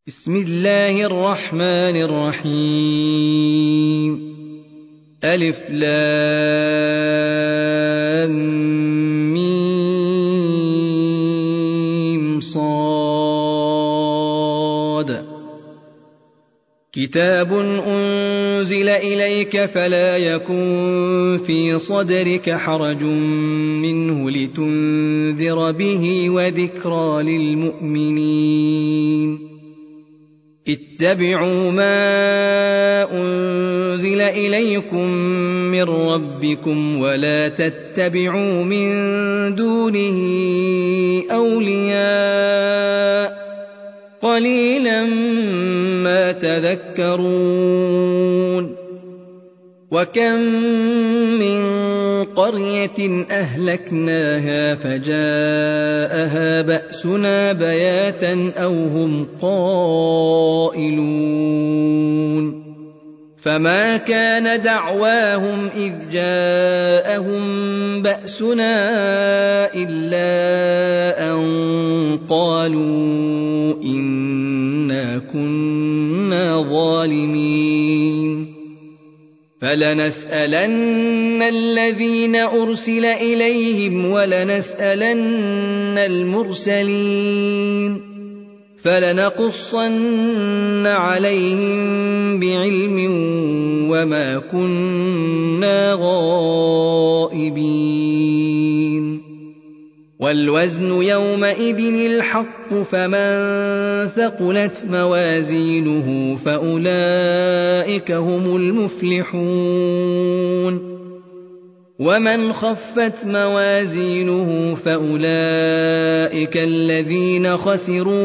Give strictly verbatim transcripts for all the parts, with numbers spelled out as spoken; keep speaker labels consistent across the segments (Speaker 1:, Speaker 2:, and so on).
Speaker 1: بسم الله الرحمن الرحيم. ألف لام ميم صاد. كتاب أنزل إليك فلا يكن في صدرك حرج منه لتنذر به وذكرى للمؤمنين. اتبعوا ما أنزل إليكم من ربكم ولا تتبعوا من دونه أولياء قليلا ما تذكرون. وكم من قرية أهلكناها فجاءها بأسنا بياتا أو هم قائلون. فما كان دعواهم إذ جاءهم بأسنا إلا أن قالوا إنا كنا ظالمين. فلنسألن الذين أرسل إليهم ولنسألن المرسلين فلنقصن عليهم بعلم وما كنا غائبين. والوزن يومئذ الحق فمن ثقلت موازينه فأولئك هم المفلحون. ومن خفت موازينه فأولئك الذين خسروا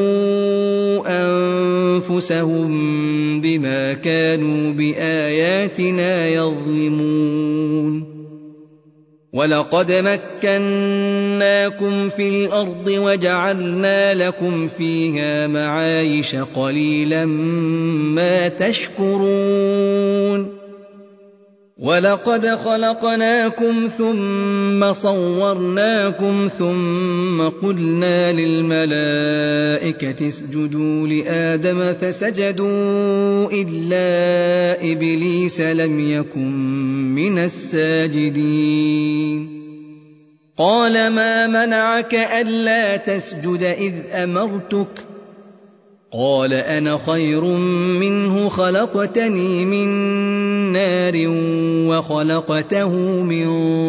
Speaker 1: أنفسهم بما كانوا بآياتنا يظلمون. ولقد مكناكم في الأرض وجعلنا لكم فيها معايش قليلا ما تشكرون. ولقد خلقناكم ثم صورناكم ثم قلنا للملائكة اسجدوا لآدم فسجدوا إلا إبليس لم يكن من الساجدين. قال ما منعك ألا تسجد إذ أمرتك؟ قال أنا خير منه خلقتني من نار وخلقته من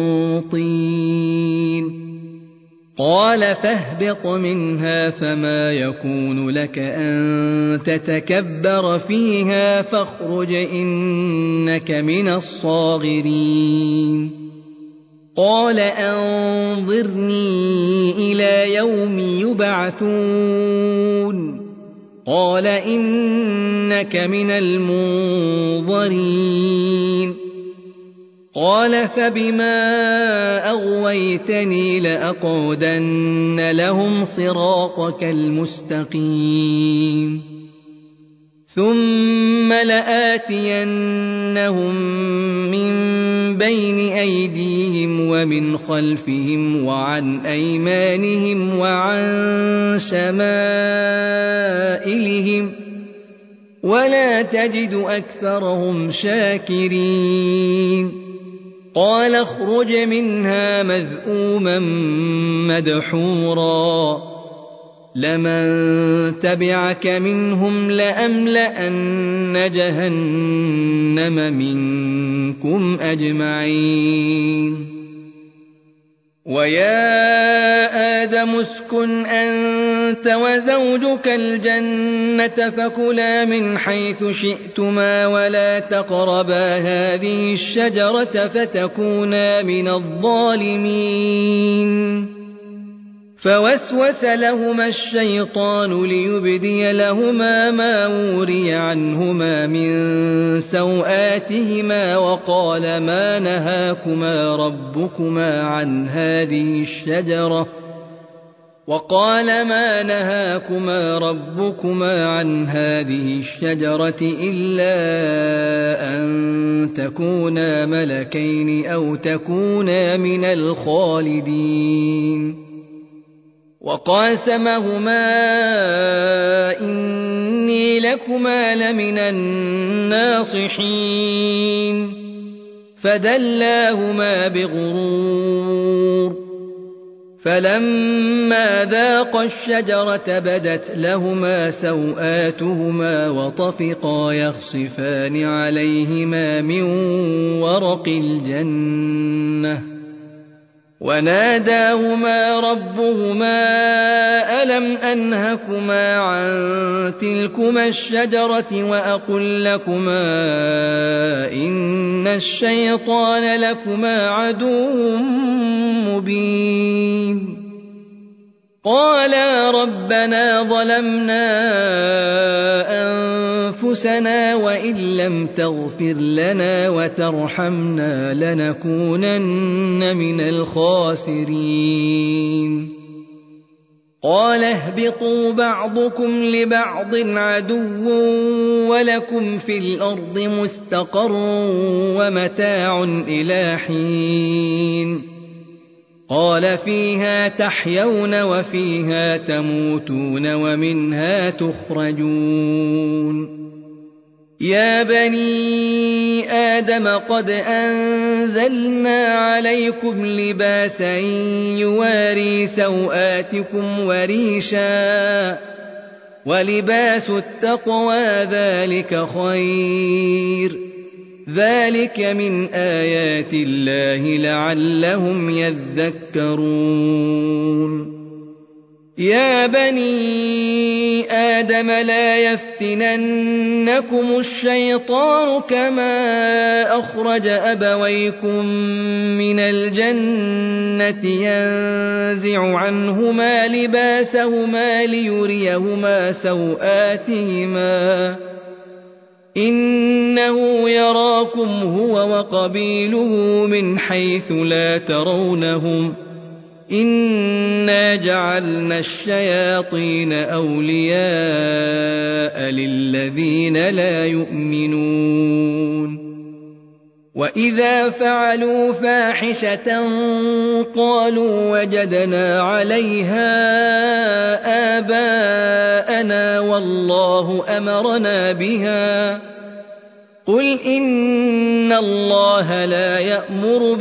Speaker 1: طين. قال فاهبط منها فما يكون لك أن تتكبر فيها فاخرج إنك من الصاغرين. قال أنظرني إلى يوم يبعثون. قال إنك من المنظرين. قال فبما أغويتني لأقعدن لهم صراطك المستقيم ثم لآتينهم من بين أيديهم ومن خلفهم وعن أيمانهم وعن شمائلهم ولا تجد أكثرهم شاكرين. قال اخرج منها مذءوما مدحورا لمن تبعك منهم لأملأن جهنم منكم أجمعين. ويا آدم اسكن أنت وزوجك الجنة فكلا من حيث شئتما ولا تقربا هذه الشجرة فتكونا من الظالمين. فوسوس لهما الشيطان ليبدي لهما ما وري عنهما من سوآتهما وقال ما نهاكما ربكما عن هذه الشجرة وقال ما نهاكما ربكما عن هذه الشجرة إلا أن تكونا ملكين أو تكونا من الخالدين. وقاسمهما إني إنكما لمن الناصحين فدلاهما بغرور فلما ذاقا الشجرة بدت لهما سوآتهما وطفقا يخصفان عليهما من ورق الجنة وناداهما ربهما ألم أنهكما عن تلكما الشجرة وأقل لكما إن الشيطان لكما عدو مبين قالا ربنا ظلمنا أنفسنا وإن لم تغفر لنا وترحمنا لنكونن من الخاسرين قال اهبطوا بعضكم لبعض عدو ولكم في الأرض مستقر ومتاع إلى حين قال فيها تحيون وفيها تموتون ومنها تخرجون يا بني آدم قد أنزلنا عليكم لباسا يواري سوآتكم وريشا ولباس التقوى ذلك خير ذلك من آيات الله لعلهم يذكرون يا بني آدم لا يفتننكم الشيطان كما أخرج أبويكم من الجنة ينزع عنهما لباسهما ليريهما سوآتهما إنه يراكم هو وقبيله من حيث لا ترونهم إنا جعلنا الشياطين أولياء للذين لا يؤمنون وإذا فعلوا فاحشة قالوا وجدنا عليها آباءنا والله أمرنا بها قل إن الله لا يأمر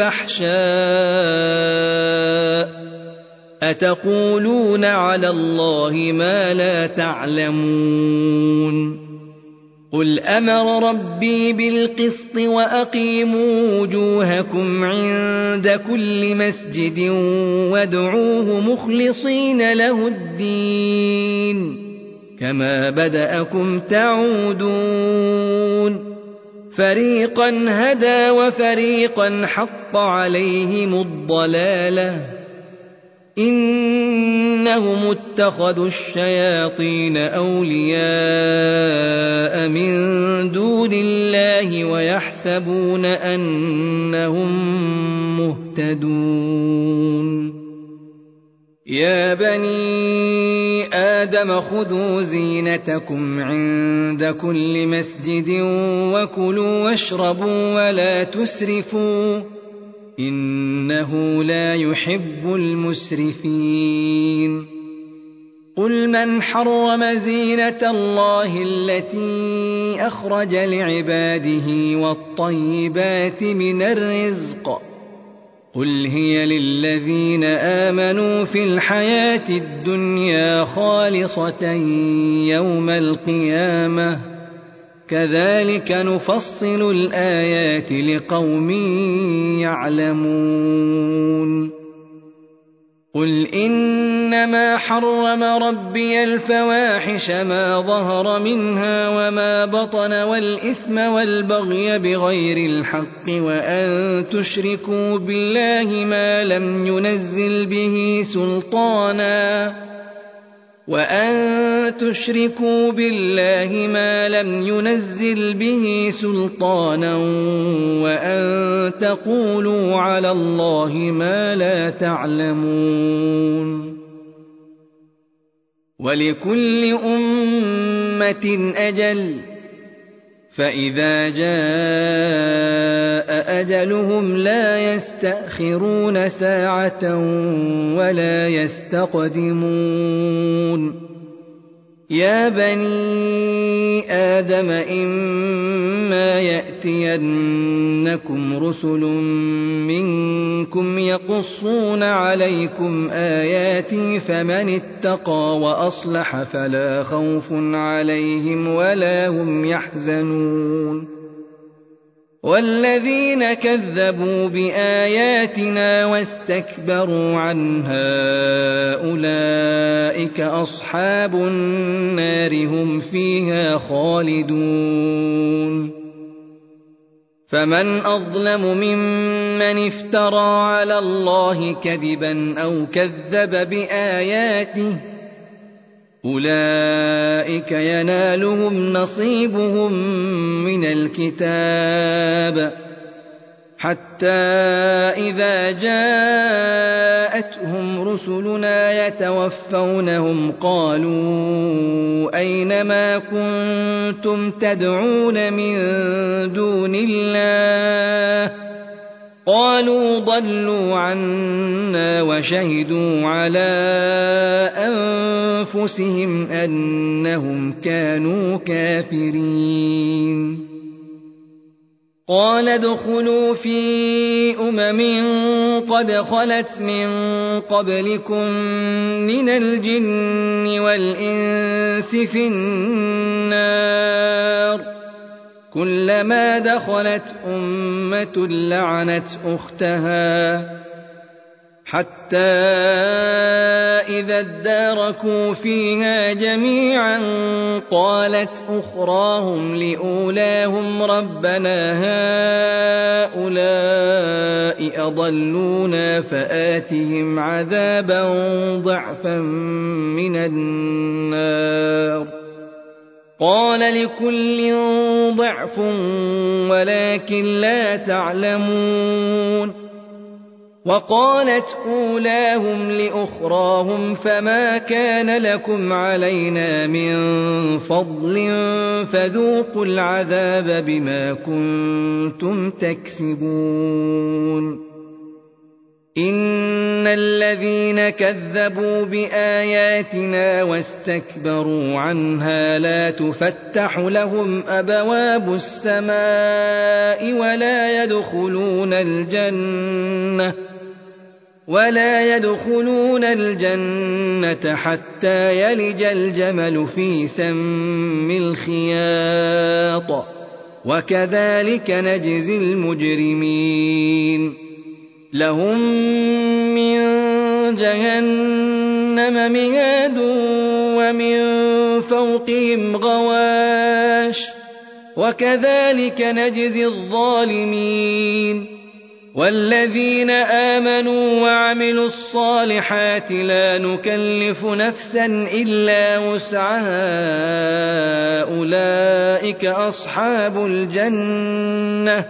Speaker 1: بالفحشاء أتقولون على الله ما لا تعلمون قل أمر ربي بالقسط وأقيموا وجوهكم عند كل مسجد وادعوه مخلصين له الدين كما بدأكم تعودون فريقا هدى وفريقا حق عليهم الضلالة إنهم اتخذوا الشياطين أولياء من دون الله ويحسبون أنهم مهتدون يا بني آدم خذوا زينتكم عند كل مسجد وكلوا واشربوا ولا تسرفوا إنه لا يحب المسرفين قل من حرم زينة الله التي أخرج لعباده والطيبات من الرزق قل هي للذين آمنوا في الحياة الدنيا خالصة يوم القيامة كذلك نفصل الآيات لقوم يعلمون قل إنما حرم ربي الفواحش ما ظهر منها وما بطن والإثم والبغي بغير الحق وأن تشركوا بالله ما لم ينزل به سلطانا وأن تشركوا بالله ما لم ينزل به سلطانا وأن تقولوا على الله ما لا تعلمون ولكل أمة أجل فإذا جاء أجلهم لا يستأخرون ساعة ولا يستقدمون يا بني آدم إما يأتينكم رسل منكم يقصون عليكم آياتي فمن اتقى وأصلح فلا خوف عليهم ولا هم يحزنون والذين كذبوا بآياتنا واستكبروا عنها أولئك أصحاب النار هم فيها خالدون فمن أظلم ممن افترى على الله كذبا أو كذب بآياته أولئك ينالهم نصيبهم من الكتاب حتى إذا جاءتهم رسلنا يتوفونهم قالوا أين ما كنتم تدعون من دون الله قالوا ضلوا عنا وشهدوا على أنفسهم أنهم كانوا كافرين قال ادخلوا في أمم قد خلت من قبلكم من الجن والإنس في النار كلما دخلت أمة لعنت أختها حتى إذا اداركوا فيها جميعا قالت أخراهم لأولاهم ربنا هؤلاء أضلونا فآتهم عذابا ضعفا من النار قال لكل ضعف ولكن لا تعلمون وقالت أولاهم لأخراهم فما كان لكم علينا من فضل فذوقوا العذاب بما كنتم تكسبون إن الذين كذبوا بآياتنا واستكبروا عنها لا تفتح لهم أبواب السماء ولا يدخلون الجنة ولا يدخلون الجنة حتى يلج الجمل في سم الخياط وكذلك نجزي المجرمين لهم من جهنم مهاد ومن فوقهم غواش وكذلك نجزي الظالمين والذين آمنوا وعملوا الصالحات لا نكلف نفسا إلا وسعها أولئك أصحاب الجنة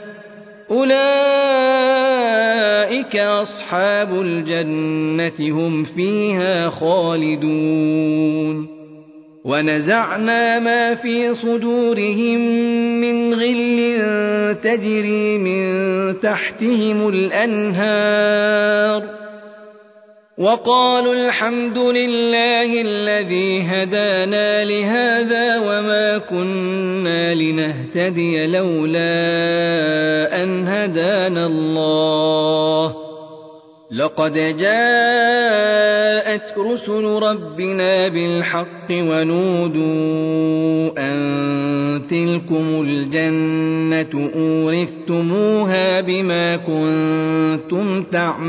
Speaker 1: أولئك أصحاب الجنة هم فيها خالدون ونزعنا ما في صدورهم من غل تجري من تحتهم الأنهار وقالوا الحمد لله الذي هدانا لهذا وما كنا لنهتدي لولا أن هدانا الله لقد جاءت رسل ربنا بالحق ونودوا أن تلكم الجنة أورثتموها بما كنتم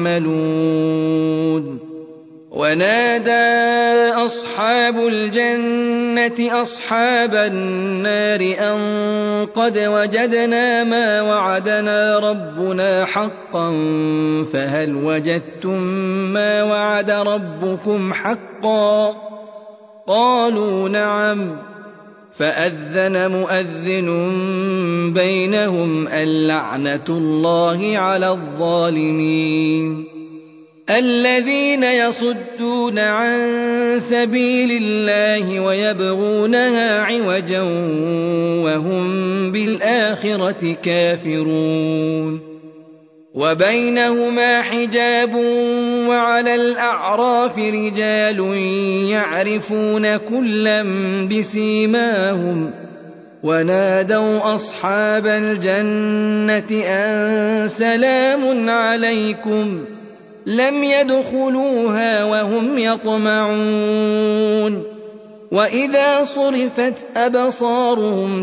Speaker 1: تعملون ونادى أصحاب الجنة أصحاب النار أن قد وجدنا ما وعدنا ربنا حقا فهل وجدتم ما وعد ربكم حقا قالوا نعم فأذن مؤذن بينهم اللعنة الله على الظالمين الذين يصدون عن سبيل الله ويبغونها عوجا وهم بالآخرة كافرون وبينهما حجاب وعلى الأعراف رجال يعرفون كلا بسيماهم ونادوا أصحاب الجنة أن سلام عليكم لم يدخلوها وهم يطمعون وإذا صرفت أبصارهم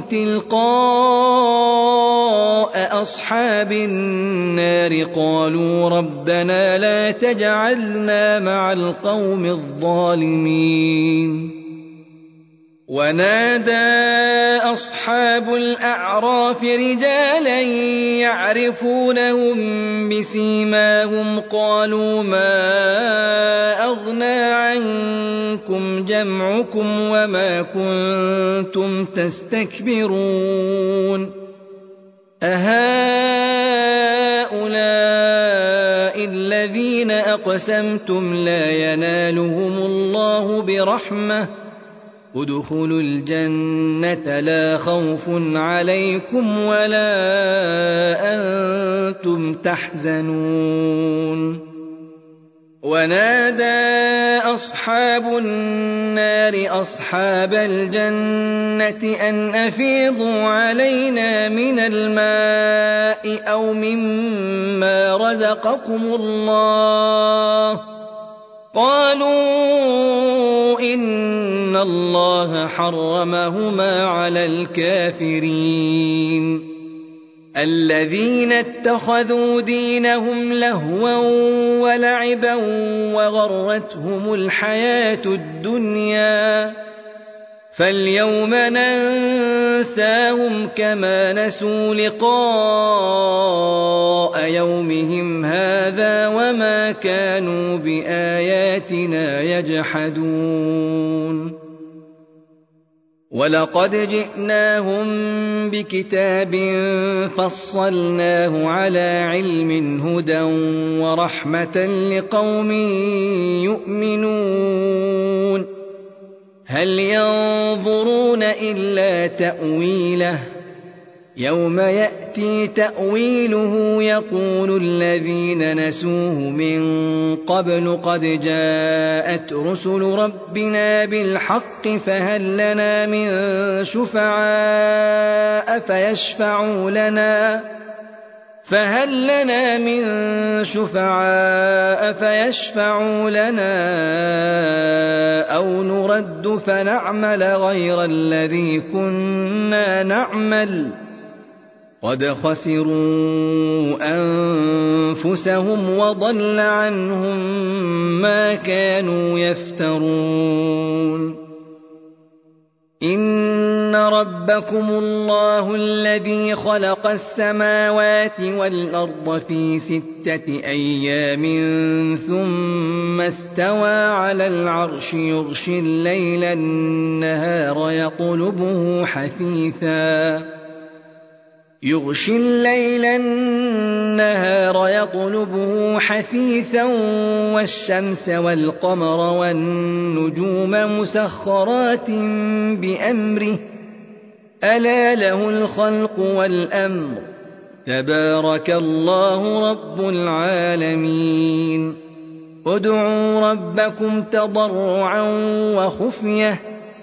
Speaker 1: تلقاء أصحاب النار قالوا ربنا لا تجعلنا مع القوم الظالمين ونادى أصحاب الأعراف رجالا يعرفونهم بسيماهم قالوا ما أغنى عنكم جمعكم وما كنتم تستكبرون أهؤلاء الذين أقسمتم لا ينالهم الله برحمة ادخلوا الجنة لا خوف عليكم ولا أنتم تحزنون ونادى أصحاب النار أصحاب الجنة أن أفيضوا علينا من الماء أو مما رزقكم الله قالوا إن الله حرمهما على الكافرين الذين اتخذوا دينهم لهوا ولعبا وغرتهم الحياة الدنيا فاليوم ننساهم كما نسوا لقاء يومهم هذا وما كانوا بآياتنا يجحدون ولقد جئناهم بكتاب فصلناه على علم هدى ورحمة لقوم يؤمنون هل ينظرون إلا تأويله يوم يأتي تأويله يقول الذين نسوه من قبل قد جاءت رسل ربنا بالحق فهل لنا من شفعاء فيشفعوا لنا فهل لنا من شفعاء فيشفعوا لنا أو نرد فنعمل غير الذي كنا نعمل قد خسروا أنفسهم وضل عنهم ما كانوا يفترون إن ربكم الله الذي خلق السماوات والأرض في ستة أيام ثم استوى على العرش يغشي الليل النهار يطلبه حثيثا يغشي الليل النهار يطلبه حثيثا والشمس والقمر والنجوم مسخرات بأمره ألا له الخلق والأمر تبارك الله رب العالمين ادعوا ربكم تضرعا وخفية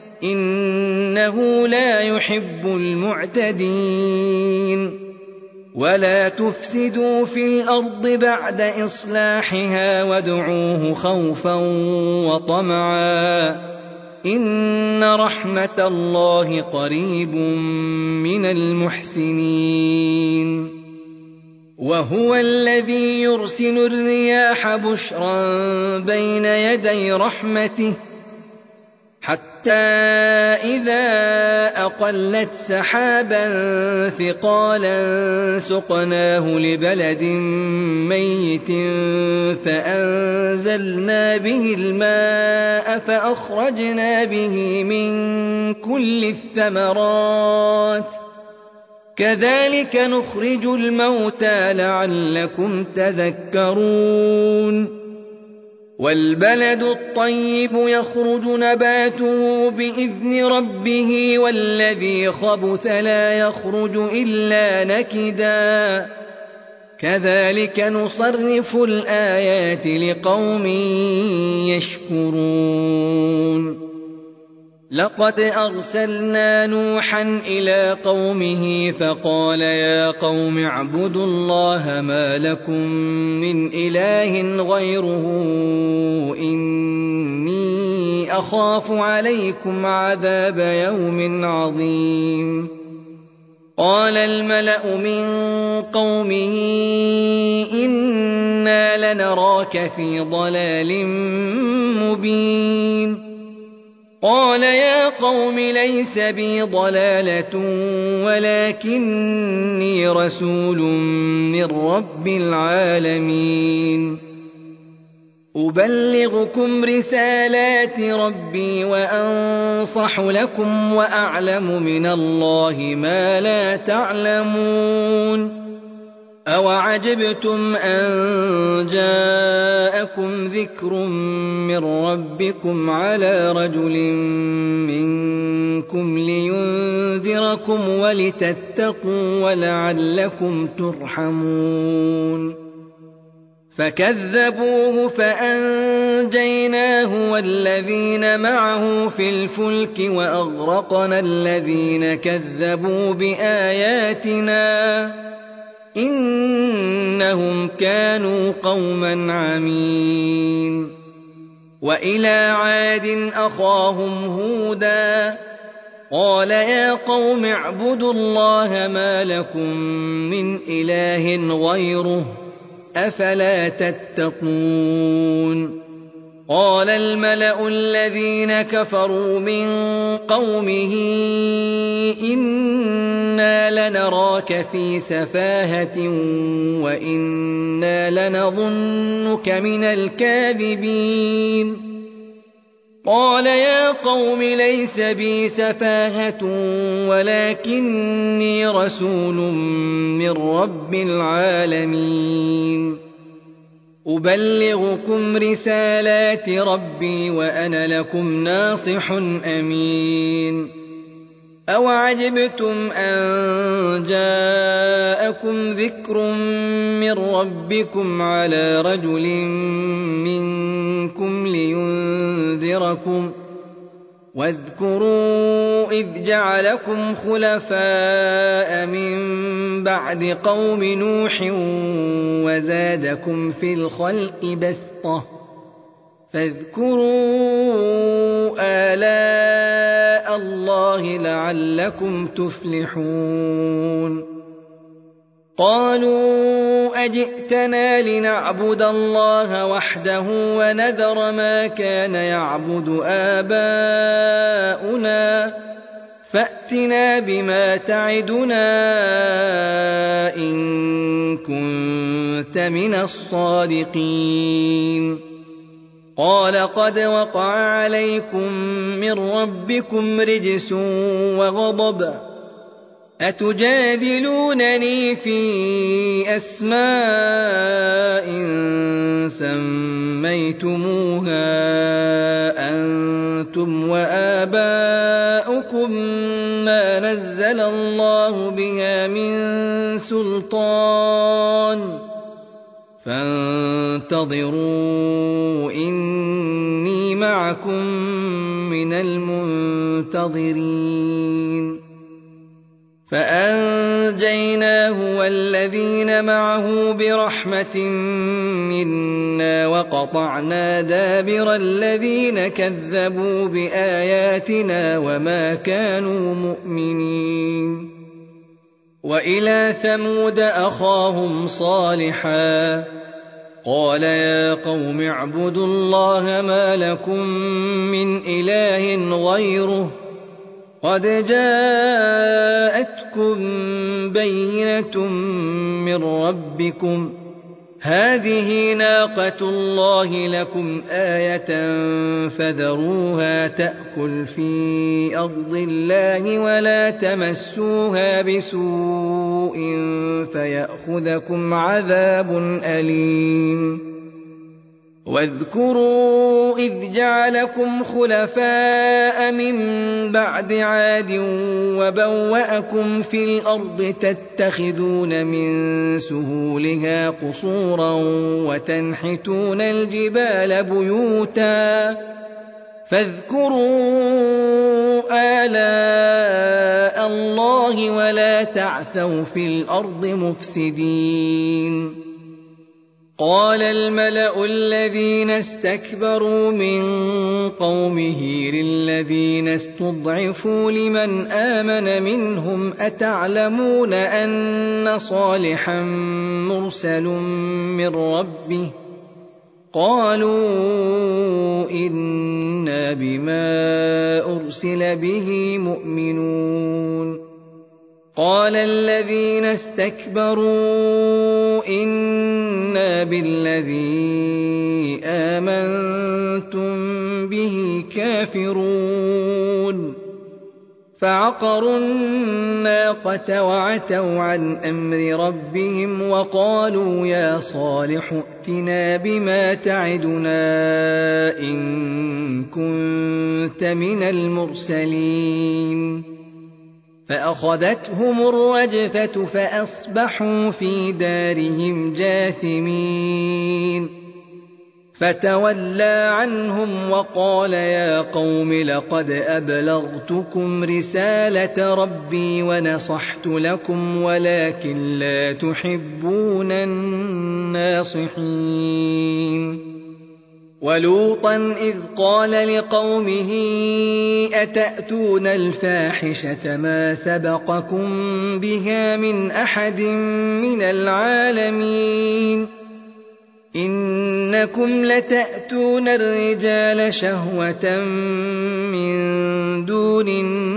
Speaker 1: إنه لا يحب المعتدين ولا تفسدوا في الأرض بعد إصلاحها وادعوه خوفا وطمعا إن رحمة الله قريب من المحسنين وهو الذي يرسل الرياح بشرا بين يدي رحمته حتى إذا أقلت سحابا ثقالا سقناه لبلد ميت فأنزلنا به الماء فأخرجنا به من كل الثمرات كذلك نخرج الموتى لعلكم تذكرون والبلد الطيب يخرج نباته بإذن ربه والذي خبث لا يخرج إلا نكدا كذلك نصرف الآيات لقوم يشكرون لقد أرسلنا نوحا إلى قومه فقال يا قوم اعبدوا الله ما لكم من إله غيره إني أخاف عليكم عذاب يوم عظيم قال الملأ من قومه إنا لنراك في ضلال مبين قال يا قوم ليس بي ضلالة ولكني رسول من رب العالمين أبلغكم رسالات ربي وأنصح لكم وأعلم من الله ما لا تعلمون أوعجبتم أن جاءكم ذكر من ربكم على رجل منكم لينذركم ولتتقوا ولعلكم ترحمون فكذبوه فأنجيناه والذين معه في الفلك وأغرقنا الذين كذبوا بآياتنا إنهم كانوا قوما عمين وإلى عاد أخاهم هودا قال يا قوم اعبدوا الله ما لكم من إله غيره أفلا تتقون قال الملأ الذين كفروا من قومه إنا لنراك في سفاهة وإنا لنظنك من الكاذبين قال يا قوم ليس بي سفاهة ولكني رسول من رب العالمين أبلغكم رسالات ربي وأنا لكم ناصح أمين أوعجبتم أن جاءكم ذكر من ربكم على رجل منكم لينذركم واذكروا إذ جعلكم خلفاء من بعد قوم نوح وزادكم في الخلق بسطة فاذكروا آلاء الله لعلكم تفلحون قالوا أجئتنا لنعبد الله وحده ونذر ما كان يعبد آباؤنا فأتنا بما تعدنا إن كنت من الصادقين قال قد وقع عليكم من ربكم رجس وغضب أتجادلونني في أسماء سميتموها أنتم وآباؤكم ما نزل الله بها من سلطان فانتظروا إني معكم من المنتظرين فأنجيناه والذين معه برحمة منا وقطعنا دابر الذين كذبوا بآياتنا وما كانوا مؤمنين وإلى ثمود أخاهم صالحا قال يا قوم اعبدوا الله ما لكم من إله غيره قد جاءتكم بينة من ربكم هذه ناقة الله لكم آية فذروها تأكل في أرض الله ولا تمسوها بسوء فيأخذكم عذاب أليم واذكروا إذ جعلكم خلفاء من بعد عاد وبوأكم في الأرض تتخذون من سهولها قصورا وتنحتون الجبال بيوتا فاذكروا آلاء الله ولا تعثوا في الأرض مفسدين. قال الملأ الذين استكبروا من قومه للذين استضعفوا لمن آمن منهم أتعلمون أن صالحا مرسل من ربه قالوا إنا بما أرسل به مؤمنون. قال الذين استكبروا إنا بالذي آمنتم به كافرون فعقروا الناقة وعتوا عن أمر ربهم وقالوا يا صالح ائتنا بما تعدنا إن كنت من المرسلين. فأخذتهم الرجفة فأصبحوا في دارهم جاثمين. فتولى عنهم وقال يا قوم لقد أبلغتكم رسالة ربي ونصحت لكم ولكن لا تحبون الناصحين. ولوطا إذ قال لقومه أتأتون الفاحشة ما سبقكم بها من أحد من العالمين إنكم لتأتون الرجال شهوة من دون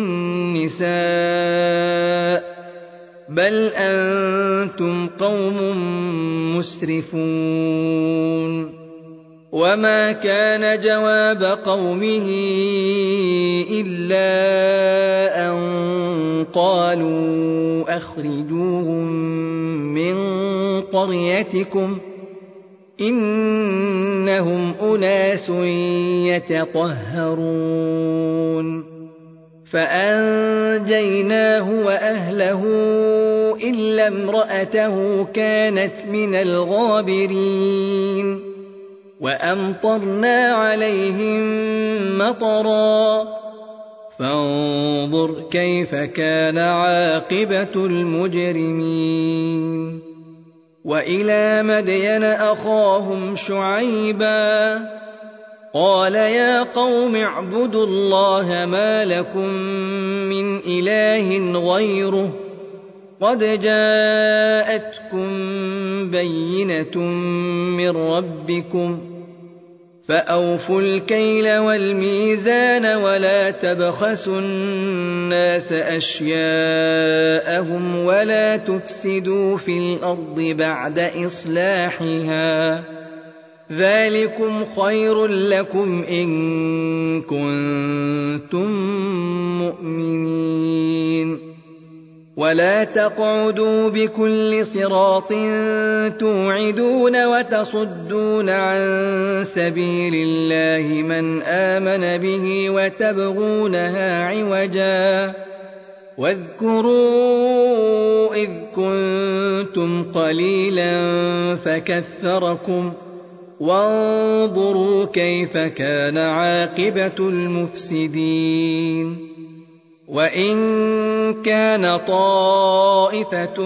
Speaker 1: النساء بل أنتم قوم مسرفون. وما كان جواب قومه إلا أن قالوا أخرجوهم من قريتكم إنهم أناس يتطهرون. فأنجيناه وأهله إلا امرأته كانت من الغابرين. وأمطرنا عليهم مطرا فانظر كيف كان عاقبة المجرمين. وإلى مدين أخاهم شعيبا قال يا قوم اعبدوا الله ما لكم من إله غيره قد جاءتكم بينة من ربكم فأوفوا الكيل والميزان ولا تبخسوا الناس أشياءهم ولا تفسدوا في الأرض بعد إصلاحها ذلكم خير لكم إن كنتم مؤمنين. ولا تقعدوا بكل صراط توعدون وتصدون عن سبيل الله من آمن به وتبغونها عوجا واذكروا إذ كنتم قليلا فكثركم وانظروا كيف كان عاقبة المفسدين. وإن كان طائفة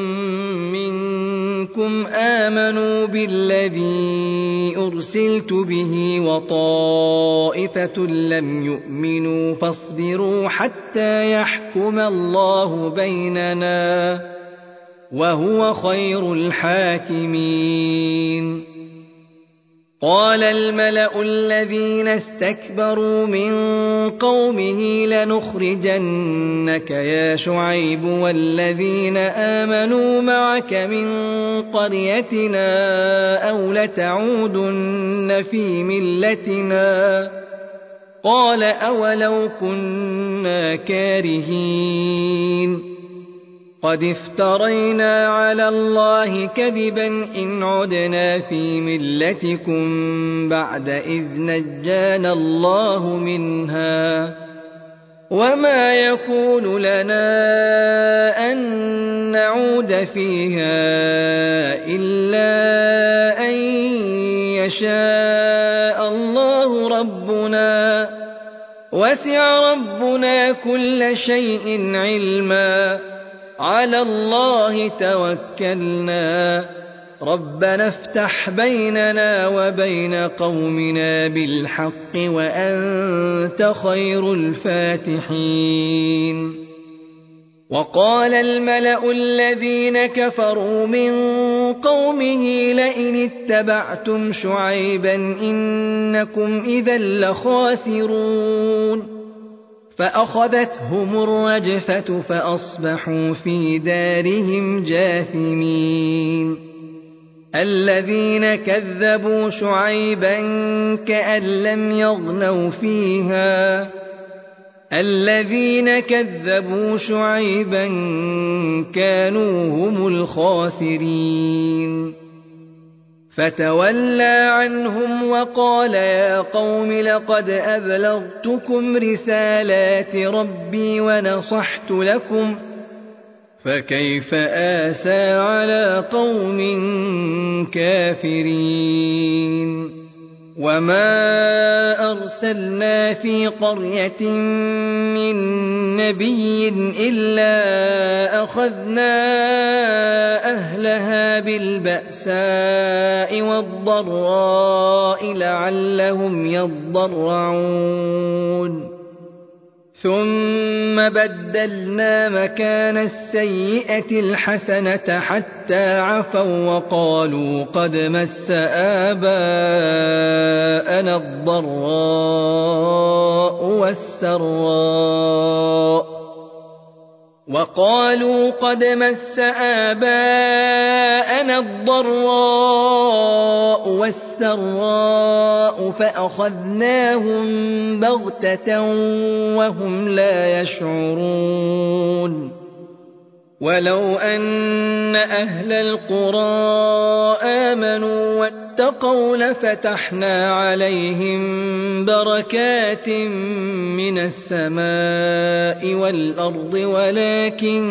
Speaker 1: منكم آمنوا بالذي أرسلت به وطائفة لم يؤمنوا فاصبروا حتى يحكم الله بيننا وهو خير الحاكمين. قال الملأ الذين استكبروا من قومه لنخرجنك يا شعيب والذين آمنوا معك من قريتنا أو لتعودن في ملتنا قال أولو كنا كارهين قد افترينا على الله كذبا إن عدنا في ملتكم بعد إذ نجانا الله منها وما يكون لنا أن نعود فيها إلا أن يشاء الله ربنا وسع ربنا كل شيء علما على الله توكلنا ربنا افتح بيننا وبين قومنا بالحق وأنت خير الفاتحين. وقال الملأ الذين كفروا من قومه لئن اتبعتم شعيبا إنكم إذا لخاسرون فأخذتهم الرجفة فأصبحوا في دارهم جاثمين. الذين كذبوا شعيبا كأن لم يغنوا فيها الذين كذبوا شعيبا كانوا هم الخاسرين. فتولى عنهم وقال يا قوم لقد أبلغتكم رسالات ربي ونصحت لكم فكيف آسى على قوم كافرين. وما أرسلنا في قرية من نبي إلا أخذنا أهلها بالبأساء والضراء لعلهم يضرعون ثم بدلنا مكان السيئة الحسنة حتى عفوا وقالوا قد مس آباءنا الضراء والسراء وقالوا قد مس آباءنا الضراء والسراء فأخذناهم بغتة وهم لا يشعرون. ولو أن أهل القرى آمنوا واتقوا لفتحنا عليهم بركات من السماء والأرض ولكن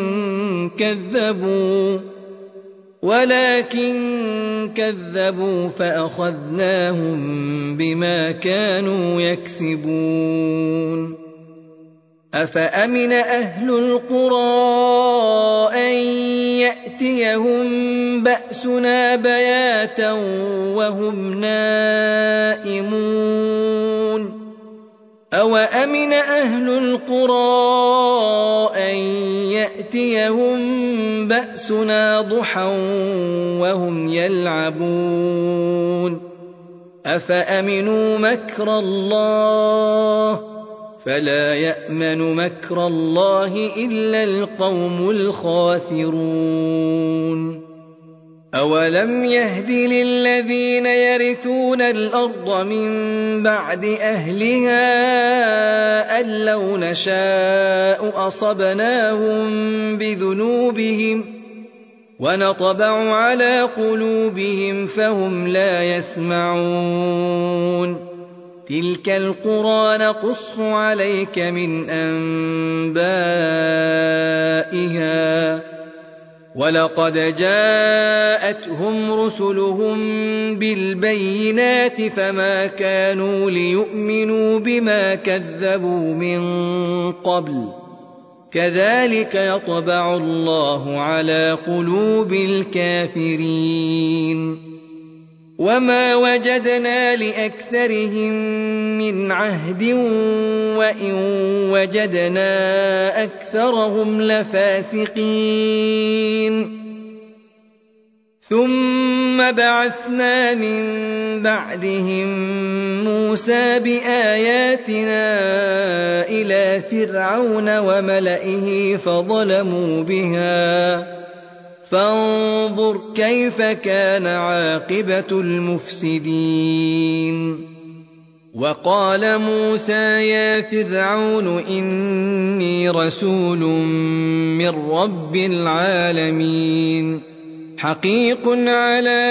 Speaker 1: كذبوا ولكن كذبوا فأخذناهم بما كانوا يكسبون. أفأمن أهل القرى أن يأتيهم بأسنا بياتا وهم نائمون أوأمن أهل القرى أن يأتيهم بأسنا ضحى وهم يلعبون أفأمنوا مكر الله فلا يأمن مكر الله إلا القوم الخاسرون. أولم يهد للذين يرثون الأرض من بعد أهلها أن لو نشاء أصبناهم بذنوبهم ونطبع على قلوبهم فهم لا يسمعون. تلك القرى نقص عليك من أنبائها ولقد جاءتهم رسلهم بالبينات فما كانوا ليؤمنوا بما كذبوا من قبل كذلك يطبع الله على قلوب الكافرين. وما وجدنا لأكثرهم من عهد وإن وجدنا أكثرهم لفاسقين. ثم بعثنا من بعدهم موسى بآياتنا إلى فرعون وملئه فظلموا بها فانظر كيف كان عاقبة المفسدين. وقال موسى يا فرعون إني رسول من رب العالمين حقيق على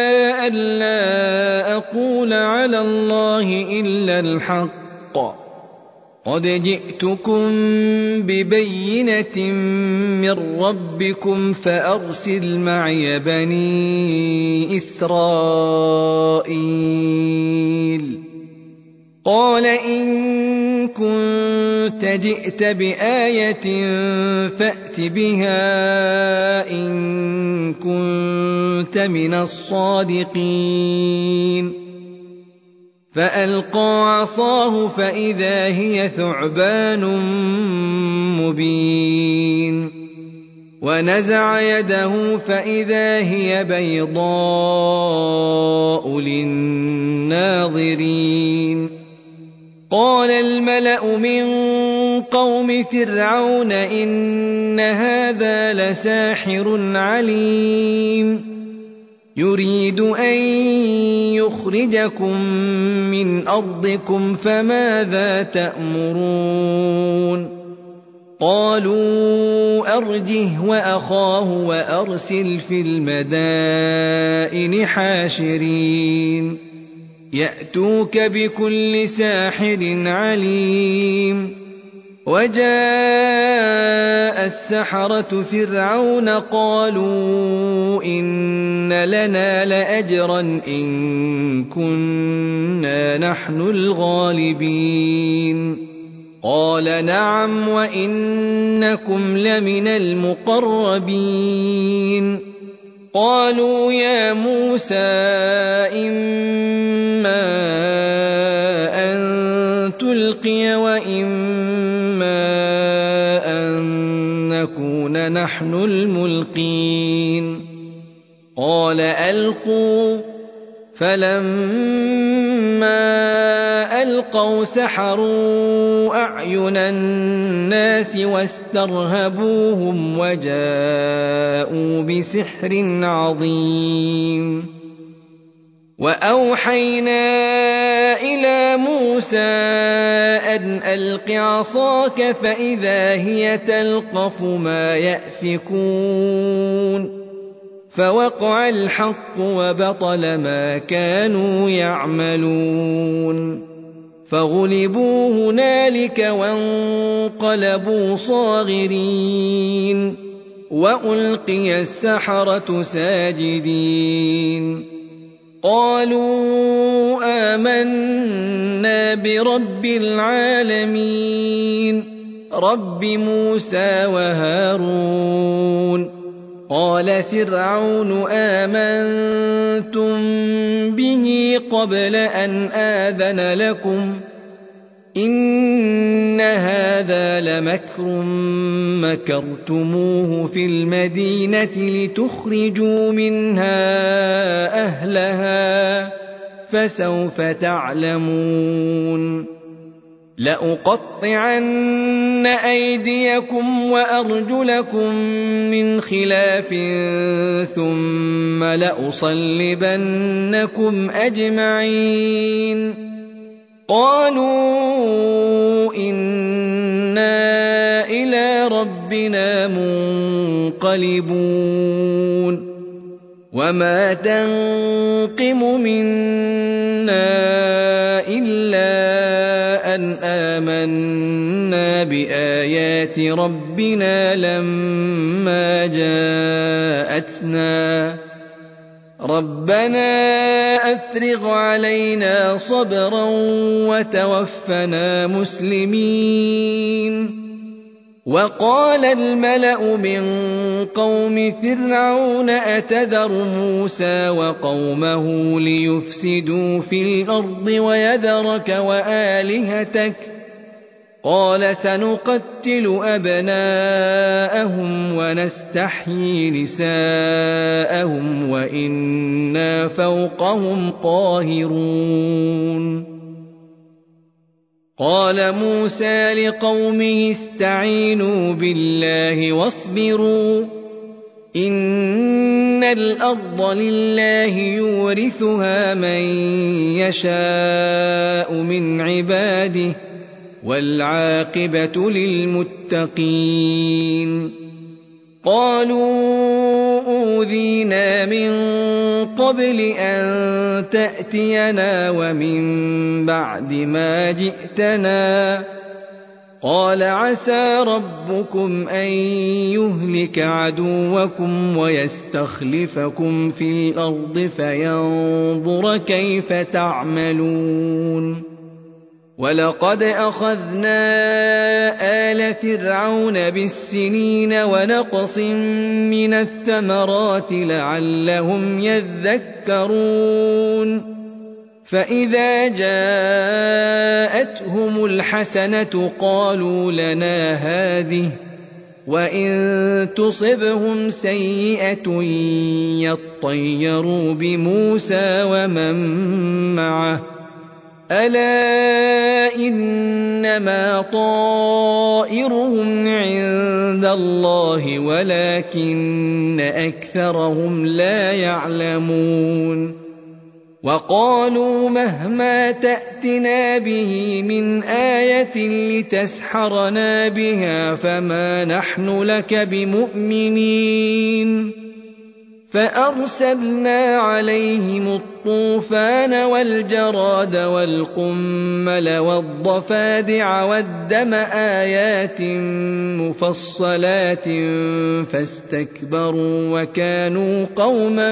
Speaker 1: ألا أقول على الله إلا الحق قد جئتكم ببينة من ربكم فأرسل معي بني إسرائيل قال إن كنت جئت بآية فأت بها إن كنت من الصادقين فألقى عصاه فإذا هي ثعبان مبين ونزع يده فإذا هي بيضاء للناظرين قال الملأ من قوم فرعون إن هذا لساحر عليم يريد أن يخرجكم من أرضكم فماذا تأمرون قالوا أرجه وأخاه وأرسل في المدائن حاشرين يأتوك بكل ساحر عليم وجاء السحرة فرعون قالوا إن لنا لأجرا إن كنا نحن الغالبين قال نعم وإنكم لمن المقربين قالوا يا موسى إما أن تلقي وإما أن نكون نحن الملقين قال ألقوا فلما ألقوا سحروا أعين الناس واسترهبوهم وجاءوا بسحر عظيم وأوحينا إلى موسى أن ألق عصاك فإذا هي تلقف ما يأفكون فوقع الحق وبطل ما كانوا يعملون فغلبوا هنالك وانقلبوا صاغرين وألقي السحرة ساجدين قالوا آمنا برب العالمين رب موسى وهارون قال فرعون آمنتم به قبل أن آذن لكم إن هذا لمكر مكرتموه في المدينة لتخرجوا منها أهلها فسوف تعلمون لأقطعن أيديكم وأرجلكم من خلاف ثم لأصلبنكم أجمعين قالوا إنا إلى ربنا منقلبون وما تنقم منا إلا أن آمنا بآيات ربنا لما جاءتنا ربنا أفرغ علينا صبرا وتوفنا مسلمين وقال الملأ من قوم فرعون أتذر موسى وقومه ليفسدوا في الأرض ويذرك وآلهتك قال سنقتل أبناءهم ونستحيي نساءهم وإنا فوقهم قاهرون قال موسى لقومه استعينوا بالله واصبروا إن إن الأرض لله يورثها من يشاء من عباده والعاقبة للمتقين قالوا أوذينا من قبل أن تأتينا ومن بعد ما جئتنا قال عسى ربكم أن يهلك عدوكم ويستخلفكم في الأرض فينظر كيف تعملون ولقد أخذنا آل فرعون بالسنين ونقص من الثمرات لعلهم يذكرون فإذا جاءتهم الحسنة قالوا لنا هذه وإن تصبهم سيئة يطيروا بموسى ومن معه ألا إنما طائرهم عند الله ولكن أكثرهم لا يعلمون وقالوا مهما تأتنا به من آية لتسحرنا بها فما نحن لك بمؤمنين فأرسلنا عليهم الطوفان والجراد والقمل والضفادع والدم آيات مفصلات فاستكبروا وكانوا قوما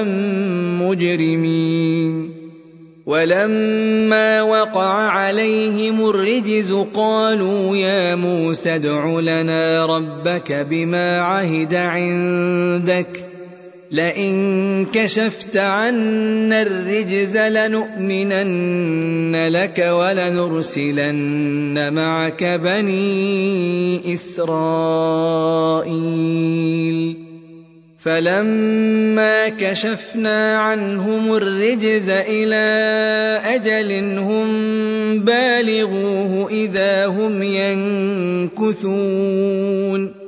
Speaker 1: مجرمين ولما وقع عليهم الرجز قالوا يا موسى ادع لنا ربك بما عهد عندك لئن كشفت عنا الرجز لنؤمنن لك ولنرسلن معك بني إسرائيل فلما كشفنا عنهم الرجز إلى أجل هم بالغوه إذا هم ينكثون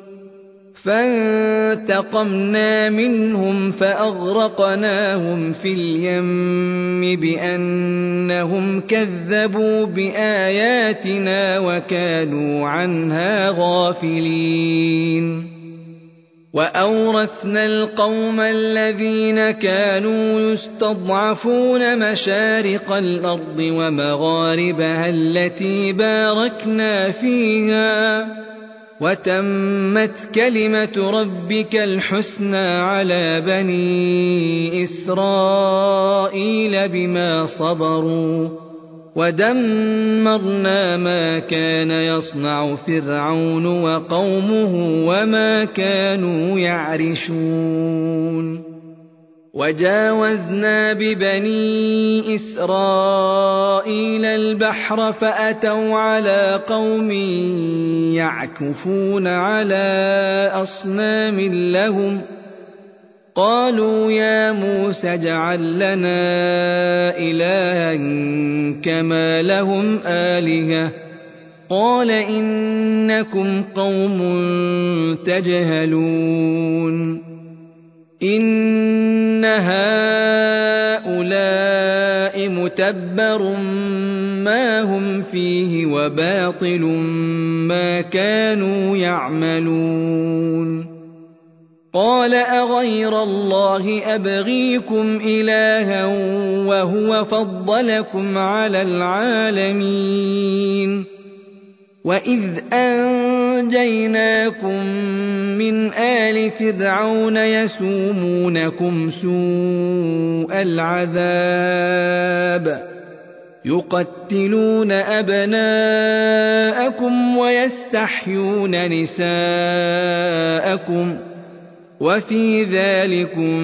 Speaker 1: فانتقمنا منهم فأغرقناهم في اليم بأنهم كذبوا بآياتنا وكانوا عنها غافلين وأورثنا القوم الذين كانوا يستضعفون مشارق الأرض ومغاربها التي باركنا فيها وتمت كلمة ربك الحسنى على بني إسرائيل بما صبروا ودمرنا ما كان يصنع فرعون وقومه وما كانوا يعرشون وجاوزنا ببني إسرائيل البحر فأتوا على قوم يعكفون على أصنام لهم قالوا يا موسى اجعل لنا إلها كما لهم آلهة قال إنكم قوم تجهلون إن هؤلاء متبر ما هم فيه وباطل ما كانوا يعملون قال أغير الله أبغيكم إلها وهو فضلكم على العالمين وإذ أنجيناكم من آل فرعون يسومونكم سوء العذاب يقتلون أبناءكم ويستحيون نساءكم وفي ذلكم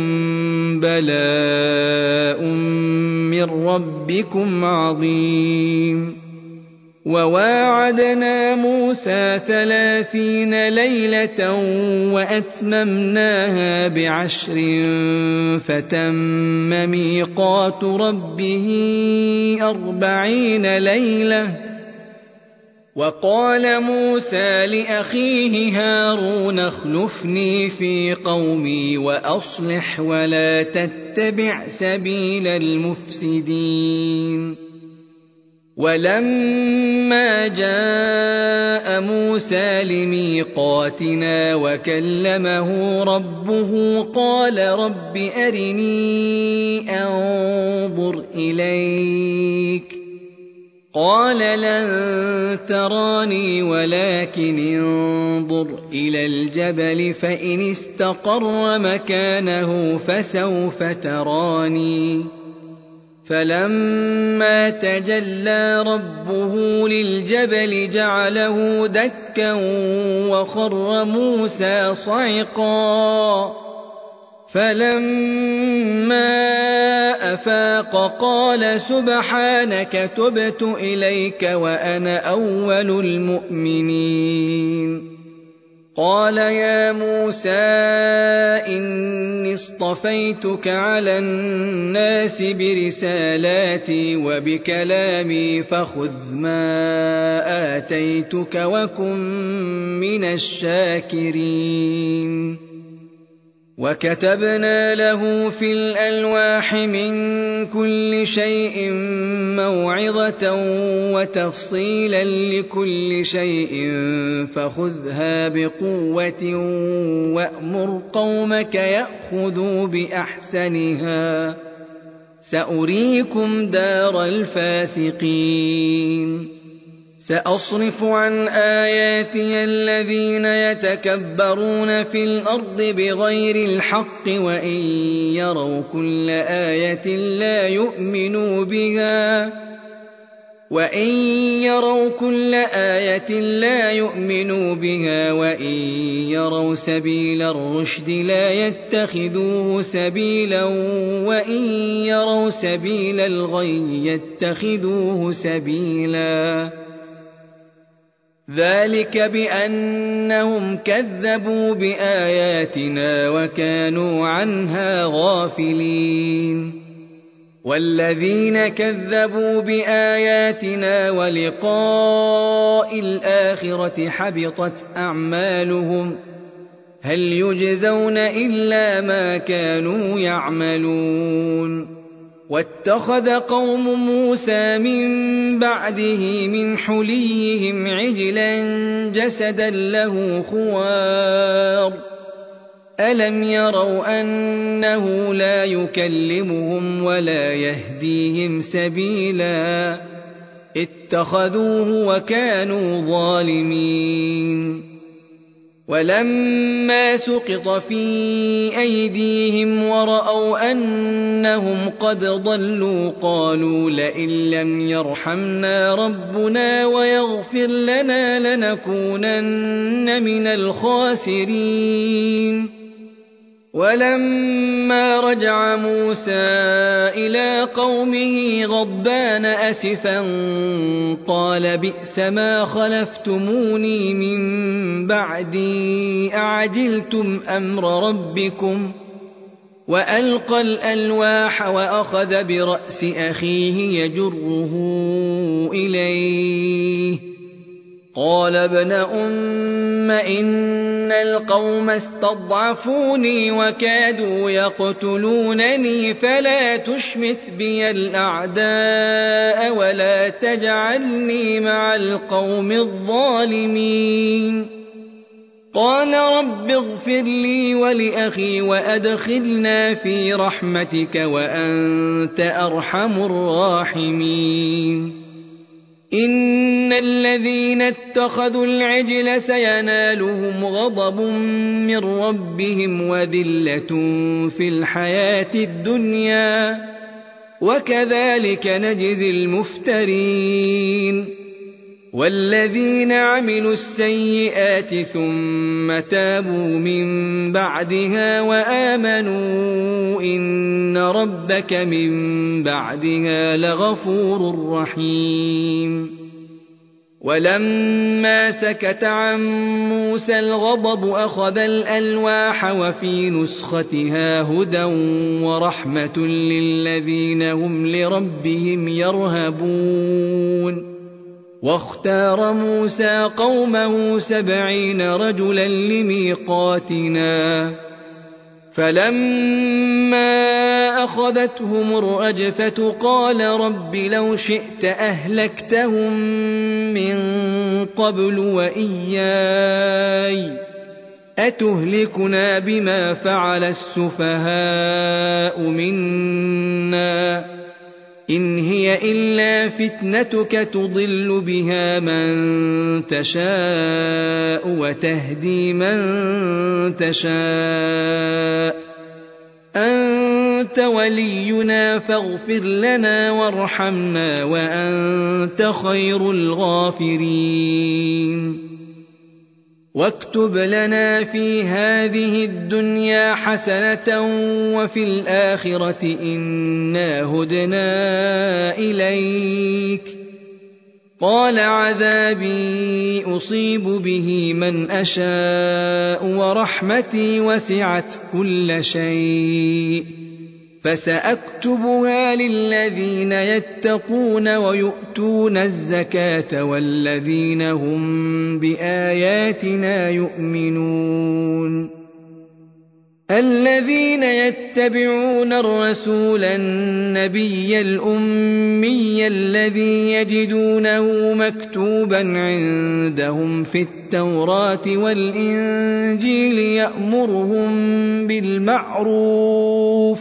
Speaker 1: بلاء من ربكم عظيم وواعدنا موسى ثلاثين ليلة وأتممناها بعشر فتم ميقات ربه أربعين ليلة وقال موسى لأخيه هارون اخلفني في قومي وأصلح ولا تتبع سبيل المفسدين. ولما جاء موسى لميقاتنا وكلمه ربه قال رب أرني أنظر إليك قال لن تراني ولكن انظر إلى الجبل فإن استقر مكانه فسوف تراني. فلما تجلى ربه للجبل جعله دكا وخر موسى صعقا. فلما أفاق قال سبحانك تبت إليك وأنا أول المؤمنين. قال يا موسى إني اصطفيتك على الناس برسالاتي وبكلامي فخذ ما آتيتك وكن من الشاكرين. وكتبنا له في الألواح من كل شيء موعظة وتفصيلا لكل شيء فخذها بقوة وأمر قومك يأخذوا بأحسنها سأريكم دار الفاسقين. سأصرف عن آياتي الذين يتكبرون في الأرض بغير الحق وإن يروا كل آية لا يؤمنوا بها وإن يروا كل آية لا يؤمنوا بها وإن يروا سبيل الرشد لا يتخذوه سبيلا وإن يروا سبيل الغي يتخذوه سبيلا. ذلك بأنهم كذبوا بآياتنا وكانوا عنها غافلين. والذين كذبوا بآياتنا ولقاء الآخرة حبطت أعمالهم هل يجزون إلا ما كانوا يعملون. واتخذ قوم موسى من بعده من حليهم عجلا جسدا له خوار ألم يروا أنه لا يكلمهم ولا يهديهم سبيلا اتخذوه وكانوا ظالمين. ولما سقط في أيديهم ورأوا أنهم قد ضلوا قالوا لئن لم يرحمنا ربنا ويغفر لنا لنكونن من الخاسرين. ولما رجع موسى إلى قومه غضبان أسفا قال بئس ما خلفتموني من بعدي أعجلتم أمر ربكم وألقى الألواح وأخذ برأس أخيه يجره إليه قال ابن أم إن القوم استضعفوني وكادوا يقتلونني فلا تشمت بي الأعداء ولا تجعلني مع القوم الظالمين. قال رب اغفر لي ولأخي وأدخلنا في رحمتك وأنت أرحم الراحمين. إن الذين اتخذوا العجل سينالهم غضب من ربهم وذلة في الحياة الدنيا وكذلك نجزي المفترين. والذين عملوا السيئات ثم تابوا من بعدها وآمنوا إن ربك من بعدها لغفور رحيم. ولما سكت عن موسى الغضب أخذ الألواح وفي نسختها هدى ورحمة للذين هم لربهم يرهبون واختار موسى قومه سبعين رجلا لميقاتنا فلما أخذتهم الرجفة قال رب لو شئت أهلكتهم من قبل وإياي أتهلكنا بما فعل السفهاء منا إن هي إلا فتنتك تضل بها من تشاء وتهدي من تشاء أنت ولينا فاغفر لنا وارحمنا وأنت خير الغافرين واكتب لنا في هذه الدنيا حسنة وفي الآخرة إنا هدنا إليك قال عذابي أصيب به من أشاء ورحمتي وسعت كل شيء فسأكتبها للذين يتقون ويؤتون الزكاة والذين هم بآياتنا يؤمنون الذين يتبعون الرسول النبي الأمي الذي يجدونه مكتوبا عندهم في التوراة والإنجيل يأمرهم بالمعروف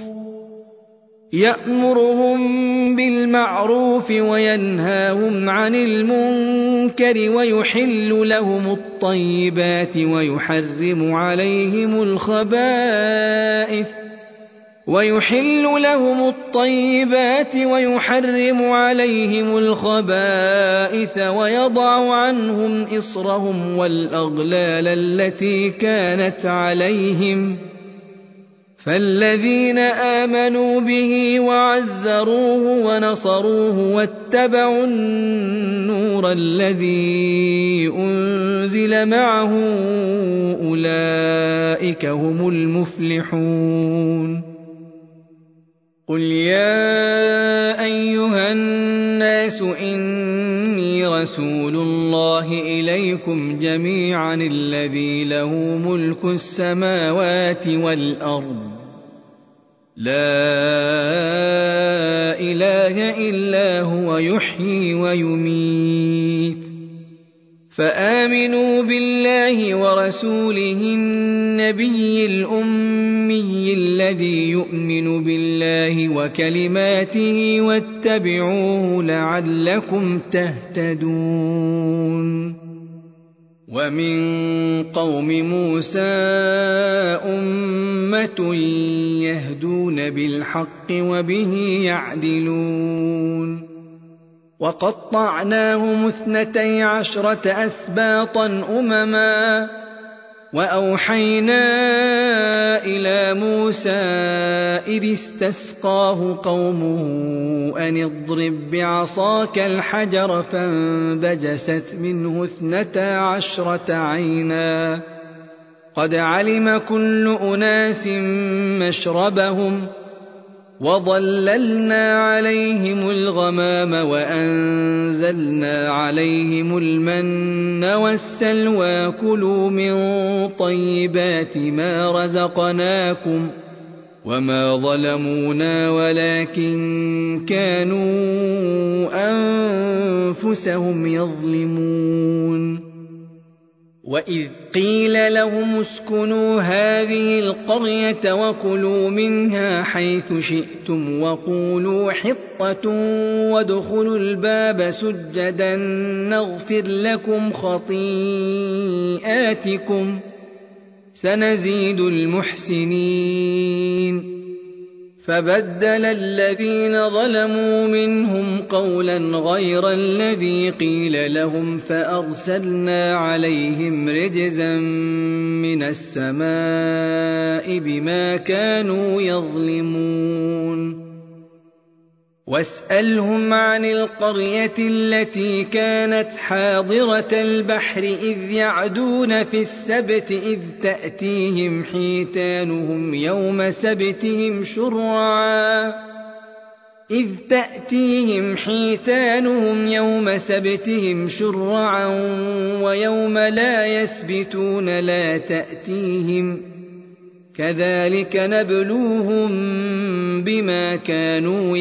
Speaker 1: يأمرهم بالمعروف وينهاهم عن المنكر ويحل لهم الطيبات ويحرم عليهم الخبائث ويحل لهم الطيبات ويحرم عليهم الخبائث ويضع عنهم إصرهم والأغلال التي كانت عليهم فالذين آمنوا به وعزروه ونصروه واتبعوا النور الذي أنزل معه أولئك هم المفلحون قل يا أيها الناس إني رسول الله إليكم جميعا الذي له ملك السماوات والأرض لا إله إلا هو يحيي ويميت فآمنوا بالله ورسوله النبي الأمي الذي يؤمن بالله وكلماته واتبعوه لعلكم تهتدون ومن قوم موسى أمة يهدون بالحق وبه يعدلون وقطعناهم اثنتي عشرة أسباطا أمما وأوحينا إلى موسى إذ استسقاه قومه أن اضرب بعصاك الحجر فانبجست منه اثنتا عشرة عينا قد علم كل أناس مشربهم وظللنا عليهم الغمام وأنزلنا عليهم المن والسلوى كلوا من طيبات ما رزقناكم وما ظلمونا ولكن كانوا أنفسهم يظلمون وإذ قيل لهم اسكنوا هذه القرية وكلوا منها حيث شئتم وقولوا حطة وادخلوا الباب سجدا نغفر لكم خطيئاتكم سنزيد المحسنين فبدل الذين ظلموا منهم قولا غير الذي قيل لهم فأرسلنا عليهم رجزا من السماء بما كانوا يظلمون واسألهم عن القرية التي كانت حاضرة البحر إذ يعدون في السبت إذ تأتيهم حيتانهم يوم سبتهم شرعا إذ تأتيهم حيتانهم يوم سبتهم شرعا ويوم لا يسبتون لا تأتيهم كذلك نبلوهم بما كانوا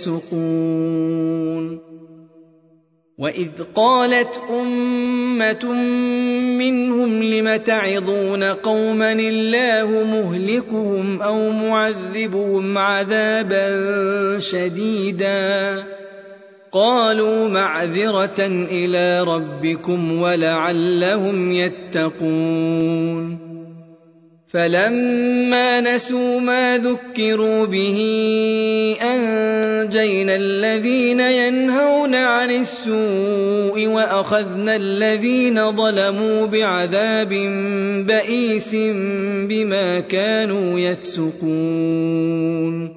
Speaker 1: يفسقون وإذ قالت أمة منهم لم تعظون قوما الله مهلكهم أو معذبهم عذابا شديدا قالوا معذرة إلى ربكم ولعلهم يتقون فلما نسوا ما ذكروا به أنجينا الذين ينهون عن السوء وأخذنا الذين ظلموا بعذاب بئيس بما كانوا يفسقون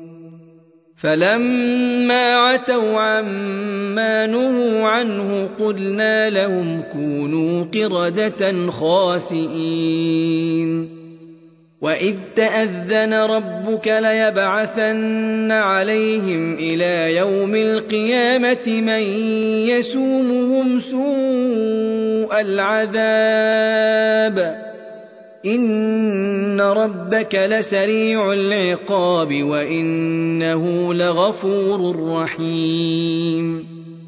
Speaker 1: فلما عتوا عما نهوا عنه قلنا لهم كونوا قردة خاسئين وإذ تأذن ربك ليبعثن عليهم إلى يوم القيامة من يسومهم سوء العذاب إن ربك لسريع العقاب وإنه لغفور رحيم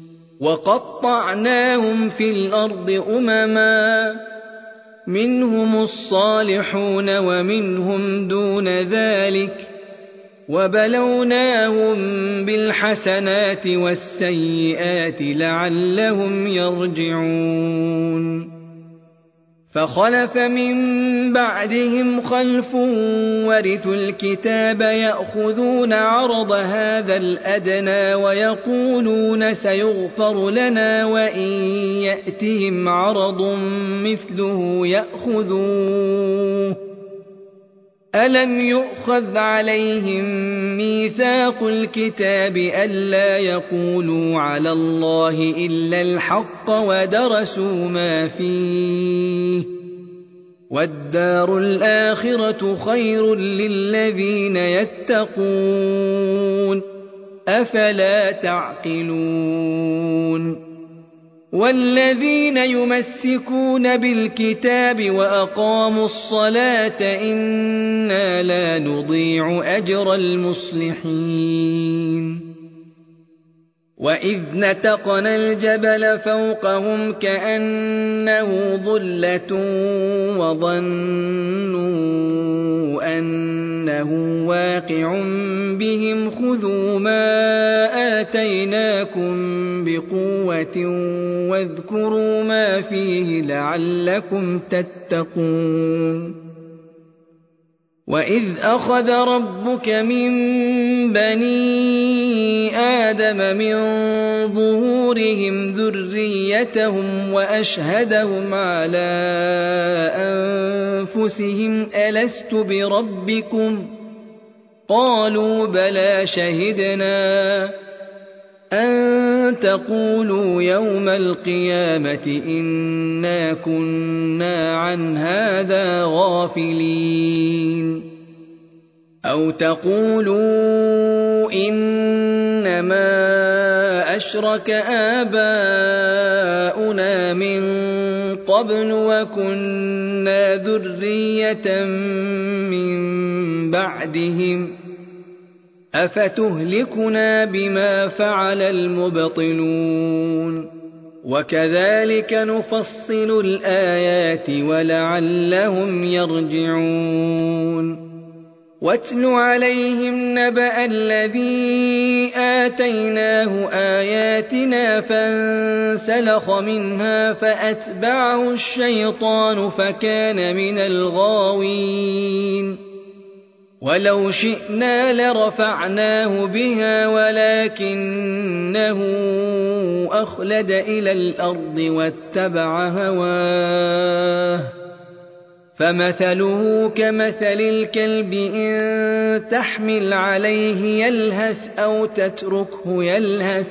Speaker 1: وقطعناهم في الأرض أمما منهم الصالحون ومنهم دون ذلك وبلوناهم بالحسنات والسيئات لعلهم يرجعون فخلف من بعدهم خلف ورثوا الكتاب يأخذون عرض هذا الأدنى ويقولون سيغفر لنا وإن يأتهم عرض مثله يأخذوه ألم يؤخذ عليهم ميثاق الكتاب ألا يقولوا على الله إلا الحق ودرسوا ما فيه والدار الآخرة خير للذين يتقون أفلا تعقلون والذين يمسكون بالكتاب وأقاموا الصلاة إنا لا نضيع أجر المصلحين وإذ نتقنا الجبل فوقهم كأنه ظلة وظنوا أنه واقع بهم خذوا ما آتيناكم بقوة واذكروا ما فيه لعلكم تتقون وإذ أخذ ربك من بني آدم من ظهورهم ذريتهم وأشهدهم على أنفسهم ألست بربكم قالوا بلى شهدنا أن تقولوا يوم القيامة إنا كنا عن هذا غافلين أو تقولوا إنما أشرك آباؤنا من قبل وكنا ذرية من بعدهم أفتهلكنا بما فعل المبطلون وكذلك نفصل الآيات ولعلهم يرجعون واتل عليهم نبأ الذي آتيناه آياتنا فانسلخ منها فأتبعه الشيطان فكان من الغاوين ولو شئنا لرفعناه بها ولكنه أخلد إلى الأرض واتبع هواه فمثله كمثل الكلب إن تحمل عليه يلهث أو تتركه يلهث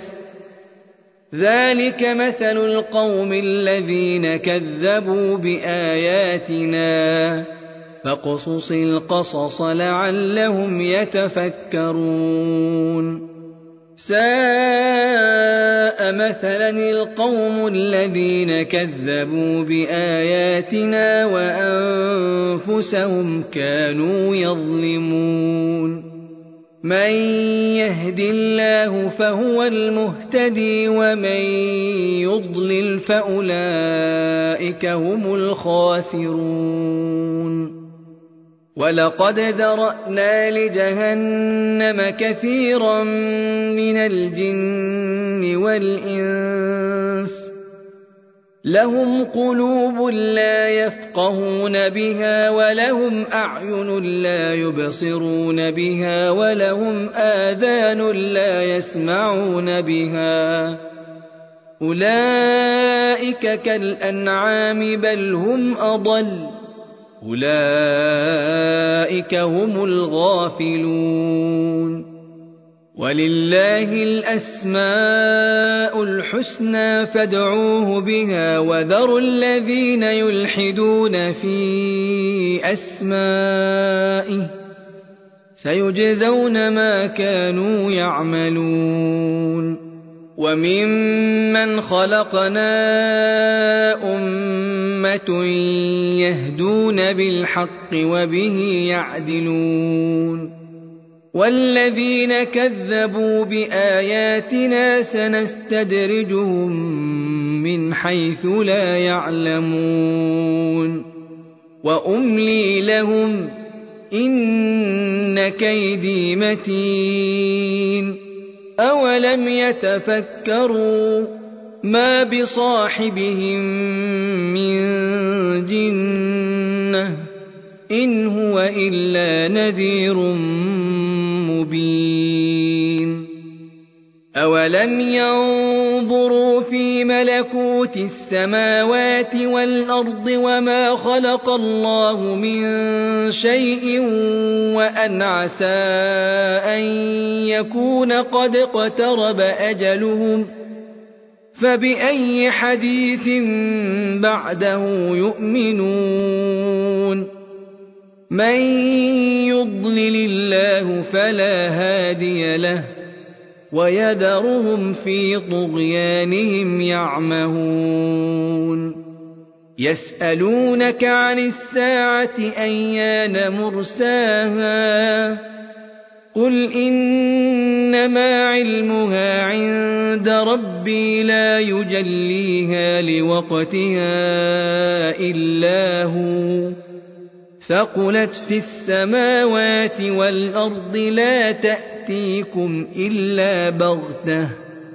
Speaker 1: ذلك مثل القوم الذين كذبوا بآياتنا فاقصص القصص لعلهم يتفكرون ساء مثلا القوم الذين كذبوا بآياتنا وأنفسهم كانوا يظلمون من يهد الله فهو المهتدي ومن يضلل فأولئك هم الخاسرون ولقد ذرأنا لجهنم كثيرا من الجن والإنس لهم قلوب لا يفقهون بها ولهم أعين لا يبصرون بها ولهم آذان لا يسمعون بها أولئك كالأنعام بل هم أضل أولئك هم الغافلون ولله الأسماء الحسنى فادعوه بها وذروا الذين يلحدون في أسمائه سيجزون ما كانوا يعملون وممن خلقنا أمة يهدون بالحق وبه يعدلون والذين كذبوا بآياتنا سنستدرجهم من حيث لا يعلمون وأملي لهم إن كيدي متين أولم يتفكروا ما بصاحبهم من جنة إن هو إلا نذير مبين أولم ينظروا في ملكوت السماوات والأرض وما خلق الله من شيء وأن عسى أن يكون قد اقترب أجلهم فبأي حديث بعده يؤمنون من يضلل الله فلا هادي له ويذرهم في طغيانهم يعمهون يسألونك عن الساعة أيان مرساها قل إنما علمها عند ربي لا يجليها لوقتها إلا هو ثقلت في السماوات والأرض لا تأتيكم إلا بغتة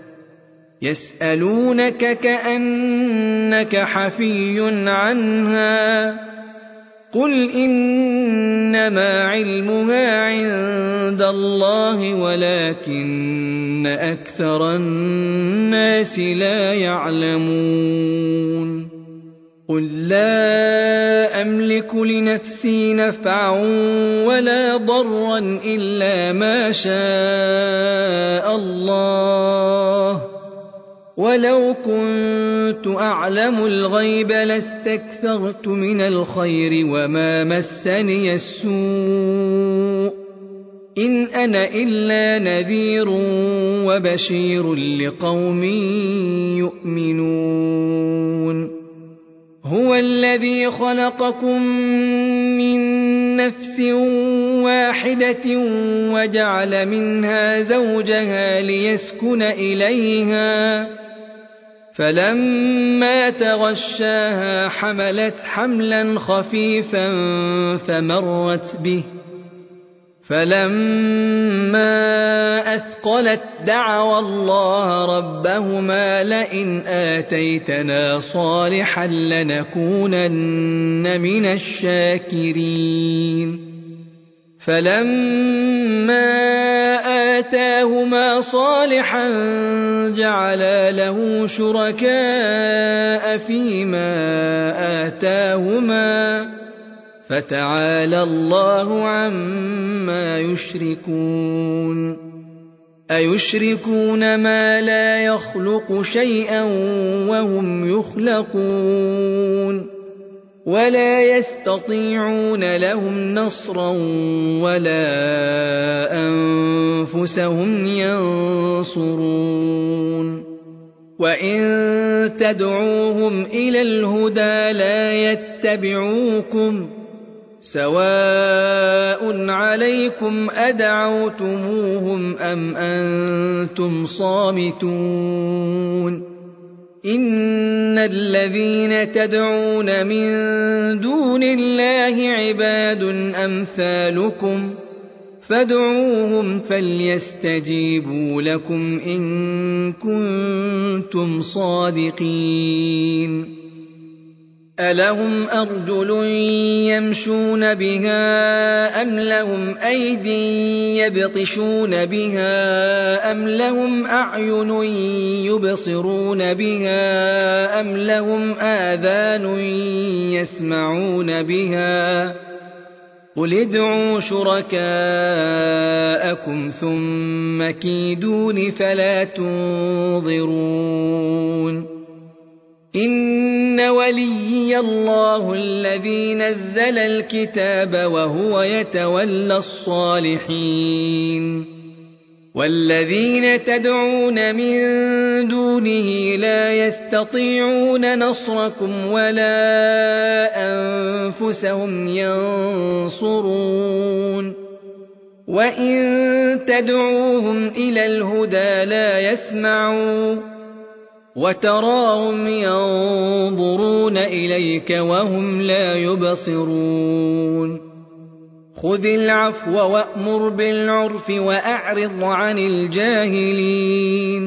Speaker 1: يسألونك كأنك حفي عنها قل إنما علمها عند الله ولكن أكثر الناس لا يعلمون قل لا أملك لنفسي نفعا ولا ضرا إلا ما شاء الله ولو كنت أعلم الغيب لاستكثرت من الخير وما مسني السوء إن أنا إلا نذير وبشير لقوم يؤمنون هو الذي خلقكم من نفس واحدة وجعل منها زوجها ليسكن إليها فلما تغشاها حملت حملا خفيفا فمرت به فلما أثقلت دعوا الله ربهما لئن آتيتنا صالحا لنكونن من الشاكرين فلما آتاهما صالحا جعلا له شركاء فيما آتاهما فتعالى الله عما يشركون أيشركون ما لا يخلق شيئا وهم يخلقون ولا يستطيعون لهم نصرا ولا أنفسهم ينصرون وإن تدعوهم إلى الهدى لا يتبعوكم سواء عليكم أدعوتموهم أم أنتم صامتون إن الذين تدعون من دون الله عباد أمثالكم فادعوهم فليستجيبوا لكم إن كنتم صادقين ألهم أرجل يمشون بها أم لهم أيد يبطشون بها أم لهم أعين يبصرون بها أم لهم آذان يسمعون بها قل ادعوا شركاءكم ثم كيدون فلا تنظرون إن وليي الله الذي نزل الكتاب وهو يتولى الصالحين والذين تدعون من دونه لا يستطيعون نصركم ولا أنفسهم ينصرون وإن تدعوهم إلى الهدى لا يسمعون وتراهم ينظرون إليك وهم لا يبصرون خذ العفو وأمر بالعرف وأعرض عن الجاهلين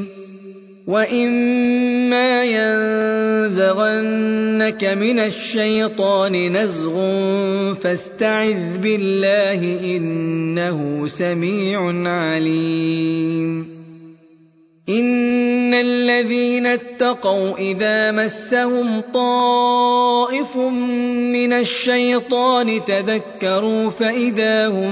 Speaker 1: وإما ينزغنك من الشيطان نزغ فاستعذ بالله إنه سميع عليم إن الذين اتقوا إذا مسهم طائف من الشيطان تذكروا فإذا هم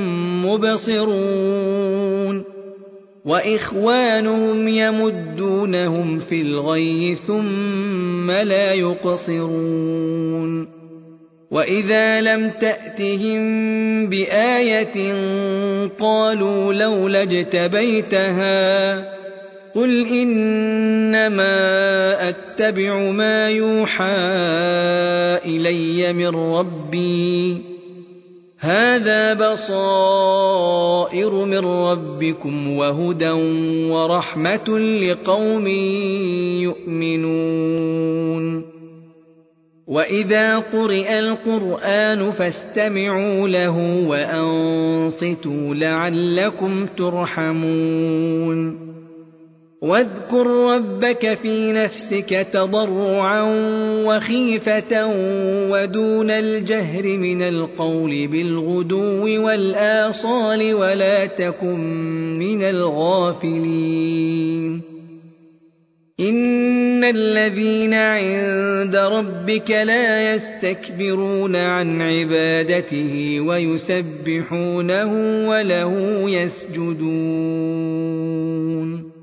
Speaker 1: مبصرون وإخوانهم يمدونهم في الغي ثم لا يقصرون وإذا لم تأتهم بآية قالوا لولا اجتبيتها قل إنما أتبع ما يوحى إلي من ربي هذا بصائر من ربكم وهدى ورحمة لقوم يؤمنون وإذا قرئ القرآن فاستمعوا له وأنصتوا لعلكم ترحمون واذكر ربك في نفسك تضرعا وخيفة ودون الجهر من القول بالغدو والآصال ولا تكن من الغافلين إن الذين عند ربك لا يستكبرون عن عبادته ويسبحونه وله يسجدون